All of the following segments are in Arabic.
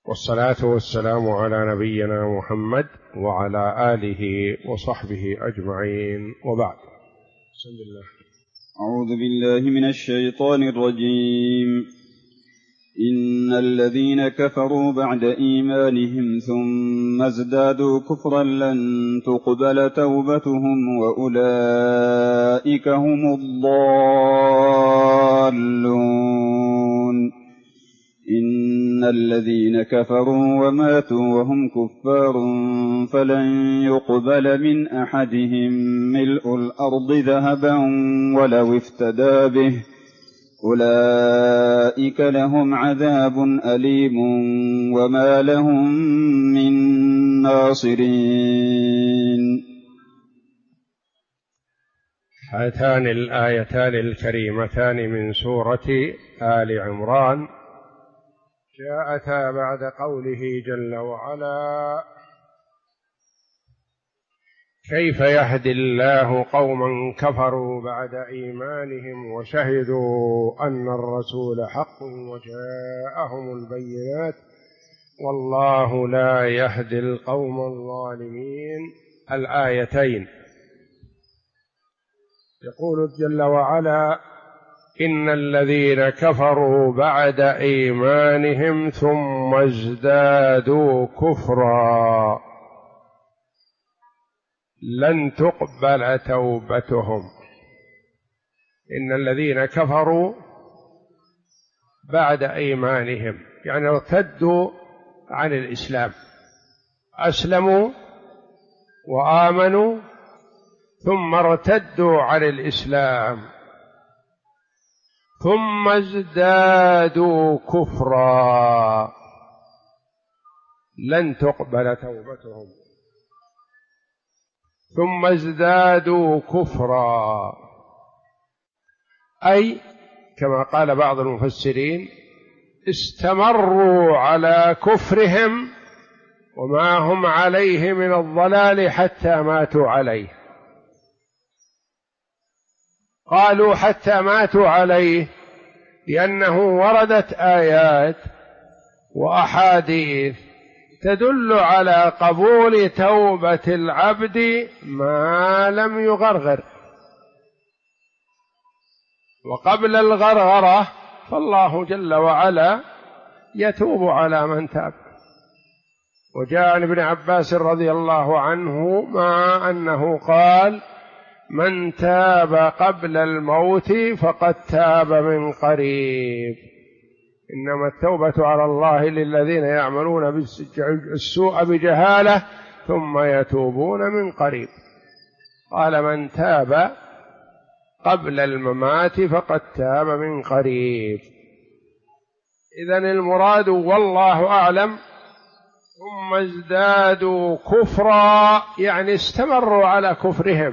والصلاة والسلام على نبينا محمد وعلى آله وصحبه أجمعين، وبعد. بسم الله. أعوذ بالله من الشيطان الرجيم. إن الذين كفروا بعد إيمانهم ثم ازدادوا كفرا لن تقبل توبتهم وأولئك هم الضالون. إن الذين كفروا وماتوا وهم كفار فلن يقبل من أحدهم ملء الأرض ذهبا ولو افتدى به، أولئك لهم عذاب أليم وما لهم من ناصرين. هاتان الآيتان الكريمتان من سورة آل عمران جاءتا بعد قوله جل وعلا: كيف يهدي الله قوما كفروا بعد إيمانهم وشهدوا أن الرسول حق وجاءهم البينات والله لا يهدي القوم الظالمين. الآيتين يقول جل وعلا: إن الذين كفروا بعد إيمانهم ثم ازدادوا كفرا لن تقبل توبتهم. إن الذين كفروا بعد إيمانهم يعني ارتدوا عن الإسلام، أسلموا وآمنوا ثم ارتدوا عن الإسلام ثم ازدادوا كفرا لن تقبل توبتهم. ثم ازدادوا كفرا أي كما قال بعض المفسرين: استمروا على كفرهم وما هم عليه من الضلال حتى ماتوا عليه. قالوا حتى ماتوا عليه لأنه وردت آيات وأحاديث تدل على قبول توبة العبد ما لم يغرغر، وقبل الغرغرة فالله جل وعلا يتوب على من تاب. وجاء عن ابن عباس رضي الله عنه مع أنه قال: من تاب قبل الموت فقد تاب من قريب. إنما التوبة على الله للذين يعملون السوء بجهالة ثم يتوبون من قريب. قال: من تاب قبل الممات فقد تاب من قريب. إذن المراد والله أعلم ثم ازدادوا كفرا يعني استمروا على كفرهم،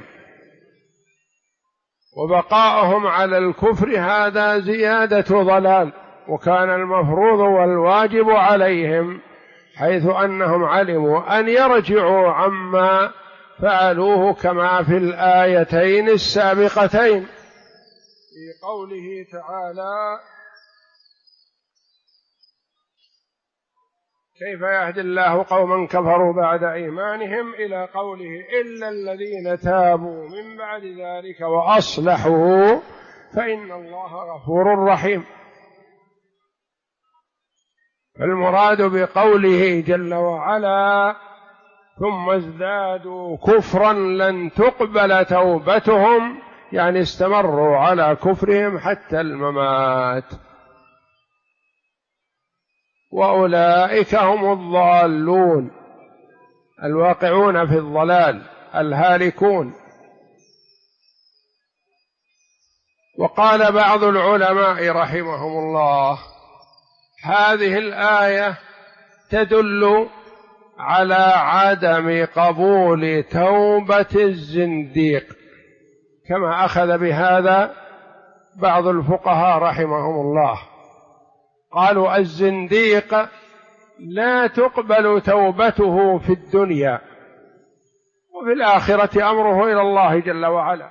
وبقاؤهم على الكفر هذا زيادة ضلال، وكان المفروض والواجب عليهم حيث أنهم علموا أن يرجعوا عما فعلوه كما في الآيتين السابقتين في قوله تعالى: كيف يهدي الله قوما كفروا بعد إيمانهم إلى قوله: إلا الذين تابوا من بعد ذلك وأصلحوا فإن الله غفور رحيم. المراد بقوله جل وعلا: ثم ازدادوا كفرا لن تقبل توبتهم يعني استمروا على كفرهم حتى الممات، وأولئك هم الضالون الواقعون في الضلال الهالكون. وقال بعض العلماء رحمهم الله: هذه الآية تدل على عدم قبول توبة الزنديق، كما أخذ بهذا بعض الفقهاء رحمهم الله. قالوا: الزنديق لا تقبل توبته في الدنيا، وفي الآخرة أمره إلى الله جل وعلا،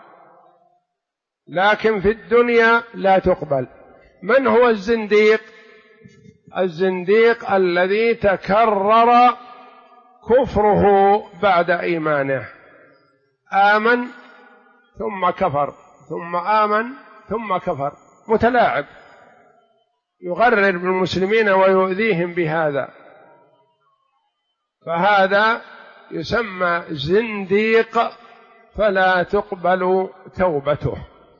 لكن في الدنيا لا تقبل. من هو الزنديق؟ الزنديق الذي تكرر كفره بعد إيمانه، آمن ثم كفر ثم آمن ثم كفر، متلاعب يغرر بالمسلمين ويؤذيهم بهذا، فهذا يسمى زنديق فلا تقبل توبته،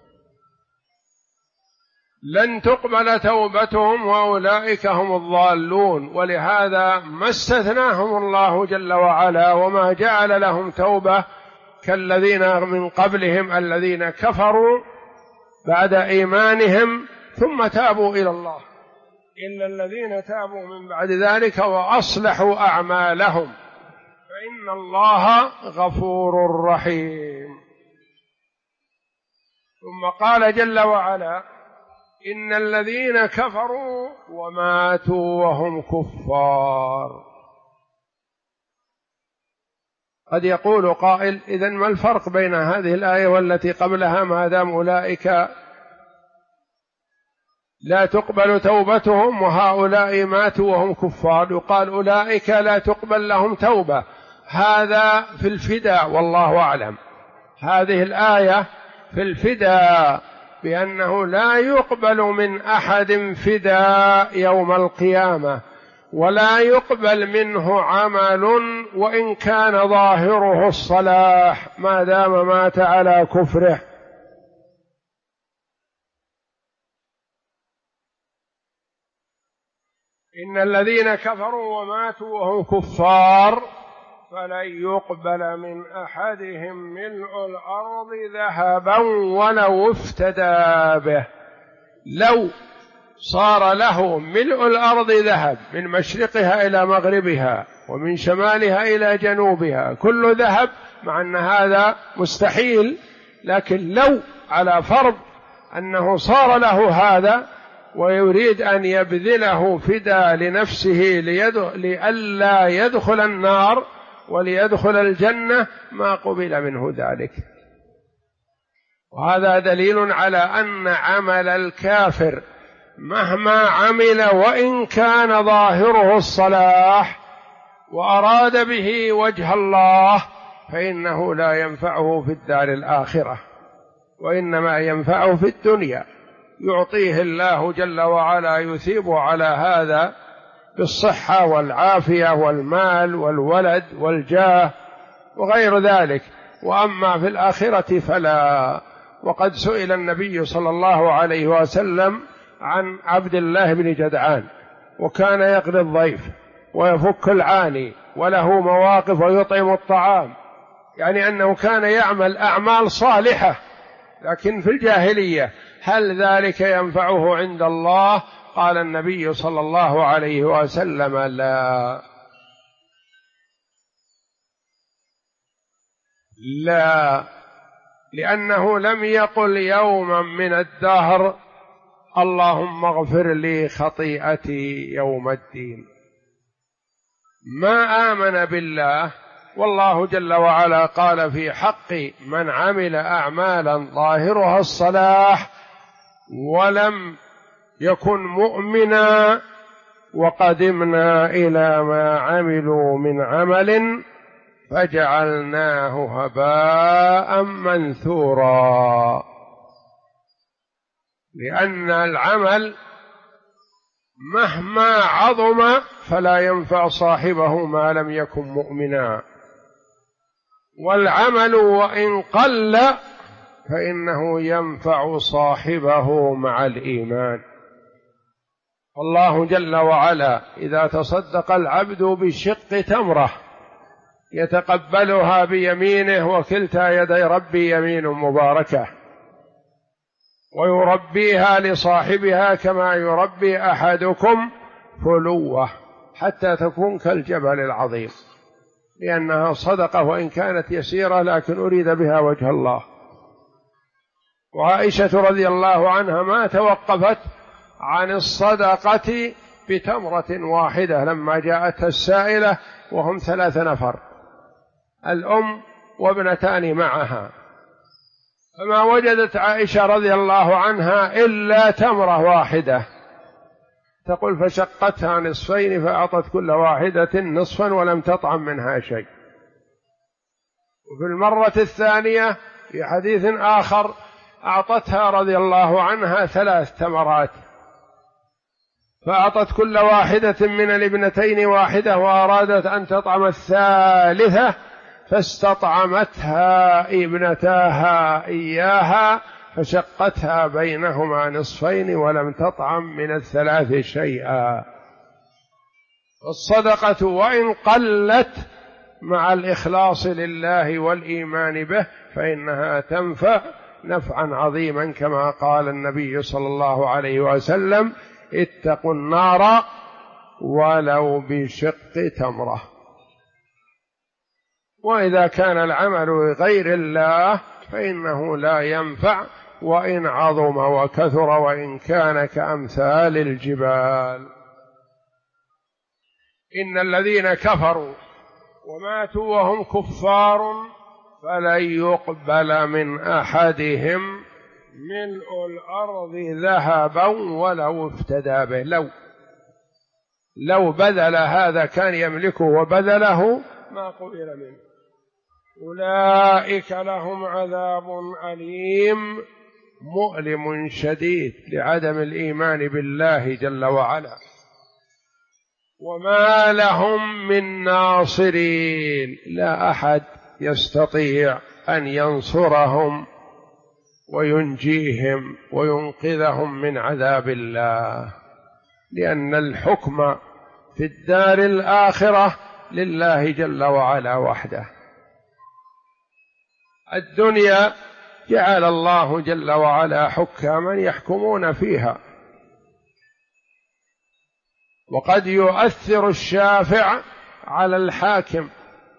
لن تقبل توبتهم وأولئك هم الضالون. ولهذا ما استثناهم الله جل وعلا وما جعل لهم توبة كالذين من قبلهم الذين كفروا بعد إيمانهم ثم تابوا إلى الله، إلا الذين تابوا من بعد ذلك وأصلحوا أعمالهم فإن الله غفور رحيم. ثم قال جل وعلا: إن الذين كفروا وماتوا وهم كفار. قد يقول قائل: إذن ما الفرق بين هذه الآية والتي قبلها ما دام أولئك لا تقبل توبتهم وهؤلاء ماتوا وهم كفار؟ يقال أولئك لا تقبل لهم توبة، هذا في الفداء والله أعلم. هذه الآية في الفداء بأنه لا يقبل من أحد فداء يوم القيامة، ولا يقبل منه عمل وإن كان ظاهره الصلاح ما دام مات على كفره. إن الذين كفروا وماتوا وهم كفار فلن يقبل من أحدهم ملء الأرض ذهبا ولو افتدى به. لو صار له ملء الأرض ذهب من مشرقها إلى مغربها ومن شمالها إلى جنوبها كل ذهب، مع أن هذا مستحيل، لكن لو على فرض أنه صار له هذا ويريد أن يبذله فداء لنفسه لئلا يدخل النار وليدخل الجنة ما قبل منه ذلك. وهذا دليل على أن عمل الكافر مهما عمل وإن كان ظاهره الصلاح وأراد به وجه الله فإنه لا ينفعه في الدار الآخرة، وإنما ينفعه في الدنيا، يعطيه الله جل وعلا يثيب على هذا بالصحة والعافية والمال والولد والجاه وغير ذلك، وأما في الآخرة فلا. وقد سئل النبي صلى الله عليه وسلم عن عبد الله بن جدعان، وكان يقري الضيف ويفك العاني وله مواقف ويطعم الطعام، يعني أنه كان يعمل أعمال صالحة لكن في الجاهلية، هل ذلك ينفعه عند الله؟ قال النبي صلى الله عليه وسلم: لا، لأنه لم يقل يوما من الدهر اللهم اغفر لي خطيئتي يوم الدين. ما آمن بالله، والله جل وعلا قال في حق من عمل أعمالا ظاهرها الصلاح ولم يكن مؤمنا وقدمنا إلى ما عملوا من عمل فجعلناه هباء منثورا. لأن العمل مهما عظم فلا ينفع صاحبه ما لم يكن مؤمنا، والعمل وإن قل فإنه ينفع صاحبه مع الإيمان. الله جل وعلا إذا تصدق العبد بشق تمرة يتقبلها بيمينه وكلتا يدي ربي يمين مباركة، ويربيها لصاحبها كما يربي أحدكم فلوة حتى تكون كالجبل العظيم، لأنها صدقة وإن كانت يسيرة لكن أريد بها وجه الله. وعائشة رضي الله عنها ما توقفت عن الصدقة بتمرة واحدة لما جاءتها السائلة وهم 3 نفر، الأم وابنتان معها، فما وجدت عائشة رضي الله عنها إلا تمرة واحدة، تقول فشقتها نصفين فأعطت كل واحدة نصفا ولم تطعم منها شيء. وفي المرة الثانية في حديث آخر أعطتها رضي الله عنها 3 تمرات فأعطت كل واحدة من الابنتين واحدة وأرادت أن تطعم الثالثة فاستطعمتها ابنتاها إياها فشقتها بينهما نصفين ولم تطعم من الثلاث شيئا. الصدقة وإن قلت مع الإخلاص لله والإيمان به فإنها تنفع نفعا عظيما، كما قال النبي صلى الله عليه وسلم: اتقوا النار ولو بشق تمرة. وإذا كان العمل لغير الله فإنه لا ينفع وإن عظم وكثر وإن كان كأمثال الجبال. إن الذين كفروا وماتوا وهم كفار فلن يقبل من أحدهم ملء الأرض ذهبا ولو افتدى به. لو بذل هذا كان يملكه وبذله ما قبل منه. أولئك لهم عذاب أليم مؤلم شديد لعدم الإيمان بالله جل وعلا، وما لهم من ناصرين، لا أحد يستطيع أن ينصرهم وينجيهم وينقذهم من عذاب الله، لأن الحكم في الدار الآخرة لله جل وعلا وحده. الدنيا جعل الله جل وعلا حكاما يحكمون فيها، وقد يؤثر الشافع على الحاكم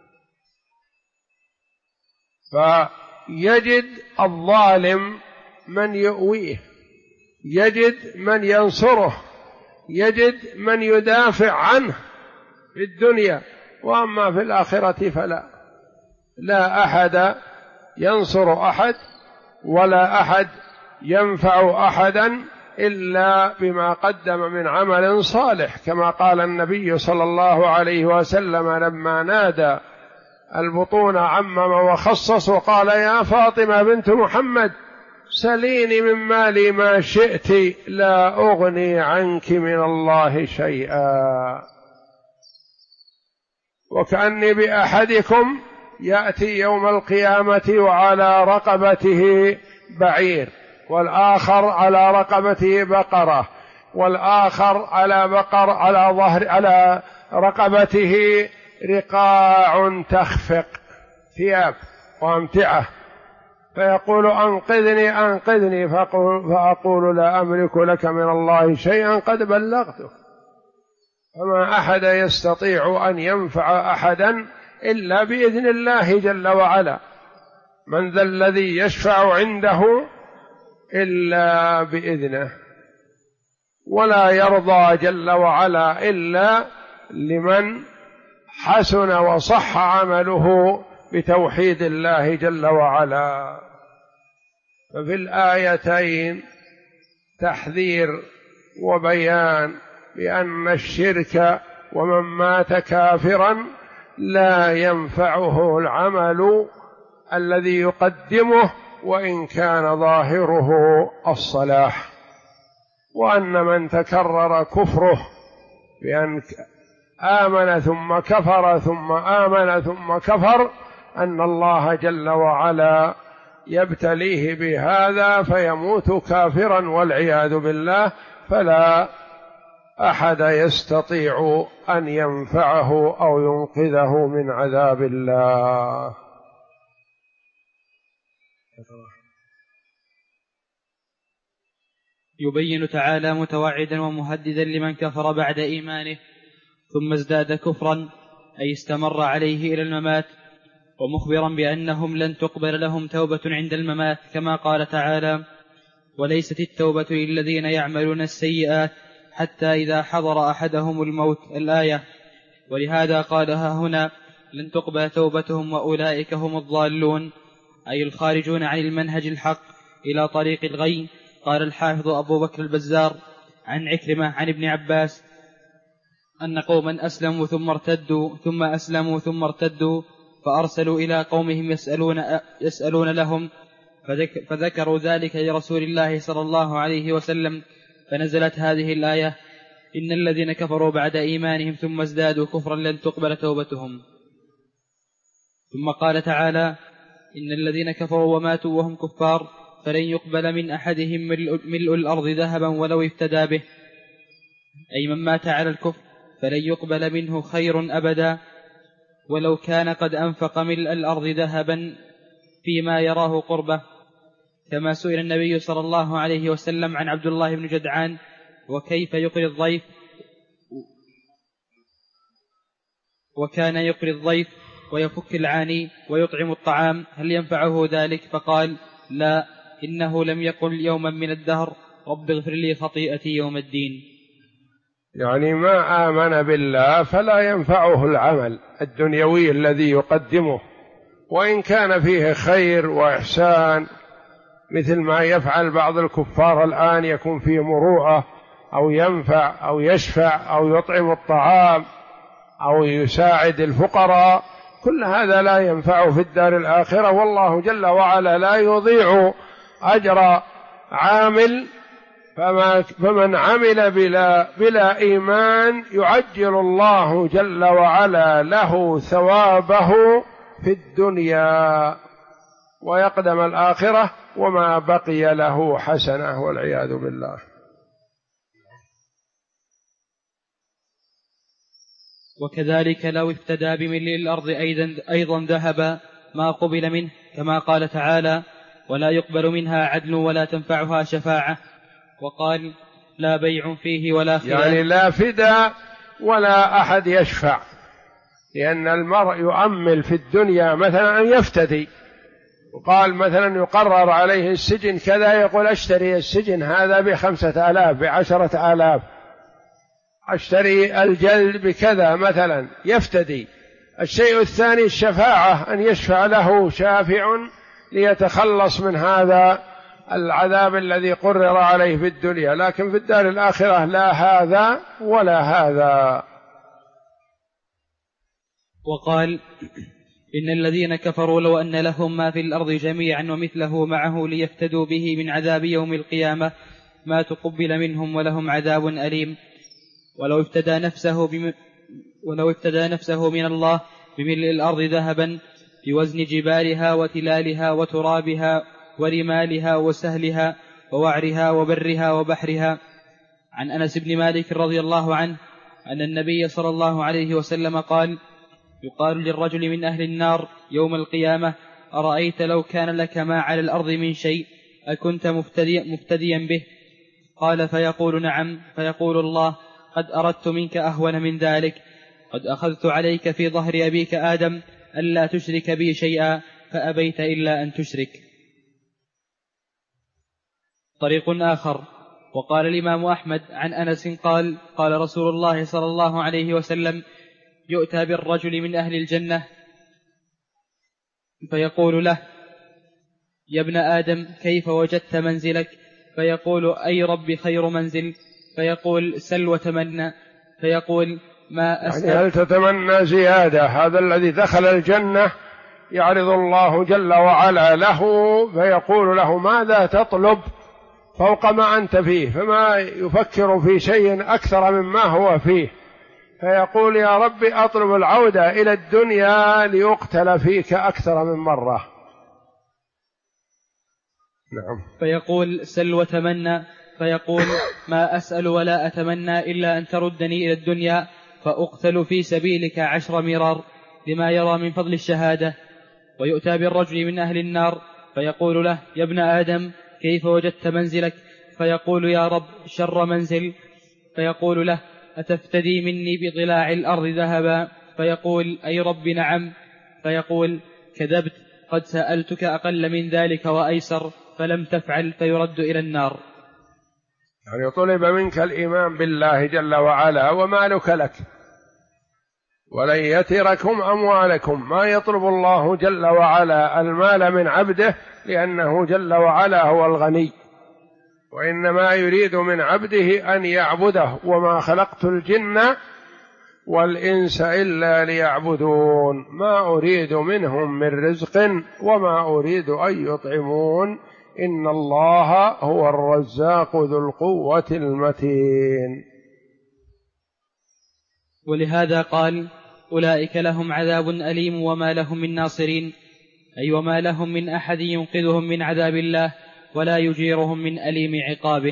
فيجد الظالم من يؤويه، يجد من ينصره، يجد من يدافع عنه في الدنيا، وأما في الآخرة لا أحد ينصر أحد ولا أحد ينفع أحدا إلا بما قدم من عمل صالح، كما قال النبي صلى الله عليه وسلم لما نادى البطون عمم وخصص وقال: يا فاطمة بنت محمد سليني من مالي ما شئت لا أغني عنك من الله شيئا. وكأني بأحدكم يأتي يوم القيامة وعلى رقبته بعير، والآخر على رقبته بقرة، والآخر على رقبته رقاع تخفق ثياب وأمتعة، فيقول: أنقذني أنقذني، فأقول: لا أملك لك من الله شيئا قد بلغتك. فما أحد يستطيع أن ينفع أحدا إلا بإذن الله جل وعلا. من ذا الذي يشفع عنده إلا بإذنه، ولا يرضى جل وعلا إلا لمن حسن وصح عمله بتوحيد الله جل وعلا. ففي الآيتين تحذير وبيان بأن الشرك ومن مات كافرا لا ينفعه العمل الذي يقدمه وإن كان ظاهره الصلاح، وأن من تكرر كفره بأن آمن ثم كفر ثم آمن ثم كفر أن الله جل وعلا يبتليه بهذا فيموت كافرا والعياذ بالله، فلا أحد يستطيع أن ينفعه أو ينقذه من عذاب الله. يبين تعالى متوعدا ومهددا لمن كفر بعد إيمانه ثم ازداد كفرا أي استمر عليه إلى الممات، ومخبرا بأنهم لن تقبل لهم توبة عند الممات، كما قال تعالى: وليست التوبة للذين يعملون السيئات حتى إذا حضر أحدهم الموت، الآية. ولهذا قالها هنا: لن تقبل توبتهم وأولئك هم الضالون، أي الخارجون عن المنهج الحق إلى طريق الغي. قال الحافظ أبو بكر البزار: عن عكرمة عن ابن عباس أن قوما أسلموا ثم أسلموا ثم ارتدوا فأرسلوا إلى قومهم يسألون لهم فذكروا ذلك لرسول الله صلى الله عليه وسلم فنزلت هذه الآية إن الذين كفروا بعد إيمانهم ثم ازدادوا كفرا لن تقبل توبتهم. ثم قال تعالى إن الذين كفروا وماتوا وهم كفار فلن يقبل من أحدهم ملء الأرض ذهبا ولو افتدى به، أي من مات على الكفر فلن يقبل منه خير أبدا ولو كان قد أنفق ملء الأرض ذهبا فيما يراه قربه. كما سئل النبي صلى الله عليه وسلم عن عبد الله بن جدعان وكيف يقري الضيف، وكان يقري الضيف ويفك العاني ويطعم الطعام هل ينفعه ذلك؟ فقال لا، إنه لم يقل يوما من الدهر رب اغفر لي خطيئتي يوم الدين. يعني ما آمن بالله فلا ينفعه العمل الدنيوي الذي يقدمه، وإن كان فيه خير وإحسان مثل ما يفعل بعض الكفار الآن، يكون فيه مروءة أو ينفع أو يشفع أو يطعم الطعام أو يساعد الفقراء، كل هذا لا ينفع في الدار الآخرة، والله جل وعلا لا يضيع أجر عامل. فمن عمل بلا إيمان يعجل الله جل وعلا له ثوابه في الدنيا ويقدم الآخرة وما بقي له حسنة والعياذ بالله. وكذلك لو افتدى بملء الأرض أيضا ذهبا ما قبل منه، كما قال تعالى ولا يقبل منها عدل ولا تنفعها شفاعة، وقال لا بيع فيه ولا خيار، يعني لا فداء ولا أحد يشفع، لأن المرء يؤمل في الدنيا مثلا أن يفتدي، وقال مثلا يقرر عليه السجن كذا، يقول أشتري السجن هذا ب5,000 ب10,000، أشتري الجلد بكذا مثلا، يفتدي. الشيء الثاني الشفاعة، أن يشفع له شافع ليتخلص من هذا العذاب الذي قرر عليه في الدنيا، لكن في الدار الآخرة لا هذا ولا هذا. وقال إن الذين كفروا لو أن لهم ما في الأرض جميعا ومثله معه ليفتدوا به من عذاب يوم القيامة ما تقبل منهم ولهم عذاب أليم. ولو افتدى نفسه من الله بملء الأرض ذهبا بوزن جبالها وتلالها وترابها ورمالها وسهلها ووعرها وبرها وبحرها. عن أنس بن مالك رضي الله عنه أن النبي صلى الله عليه وسلم قال يقال للرجل من أهل النار يوم القيامة أرأيت لو كان لك ما على الأرض من شيء أكنت مفتديا به؟ قال فيقول نعم، فيقول الله قد أردت منك أهون من ذلك، قد أخذت عليك في ظهر أبيك آدم ألا تشرك بي شيئا فأبيت إلا أن تشرك. طريق آخر. وقال الإمام أحمد عن أنس قال قال رسول الله صلى الله عليه وسلم يؤتى بالرجل من أهل الجنة فيقول له يا ابن آدم كيف وجدت منزلك؟ فيقول أي رب خير منزل؟ فيقول سل وتمنى. فيقول ما أسأل، يعني هل تتمنى زيادة؟ هذا الذي دخل الجنة يعرض الله جل وعلا له فيقول له ماذا تطلب فوق ما أنت فيه، فما يفكر في شيء أكثر مما هو فيه، فيقول يا رب أطلب العودة إلى الدنيا ليقتل فيك أكثر من مرة. نعم. فيقول سل وتمنى. فيقول ما أسأل ولا أتمنى إلا أن تردني إلى الدنيا فأقتل في سبيلك 10 مرار لما يرى من فضل الشهادة. ويؤتى بالرجل من أهل النار فيقول له يا ابن آدم كيف وجدت منزلك؟ فيقول يا رب شر منزل. فيقول له أتفتدي مني بضلاع الأرض ذهبا؟ فيقول أي رب نعم. فيقول كذبت، قد سألتك أقل من ذلك وأيسر فلم تفعل، فيرد إلى النار. يعني طلب منك الإيمان بالله جل وعلا ومالك لك، ولن يتركم أموالكم، ما يطلب الله جل وعلا المال من عبده لأنه جل وعلا هو الغني، وإنما يريد من عبده أن يعبده، وما خلقت الجن والإنس إلا ليعبدون، ما أريد منهم من رزق وما أريد أن يطعمون، إن الله هو الرزاق ذو القوة المتين. ولهذا قال: أولئك لهم عذاب أليم وما لهم من ناصرين، أي وما لهم من أحد ينقذهم من عذاب الله ولا يجيرهم من أليم عقابه.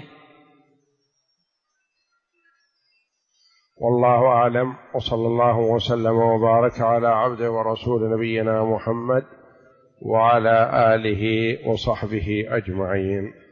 والله أعلم، وصلى الله وسلم وبارك على عبده ورسول نبينا محمد وعلى آله وصحبه أجمعين.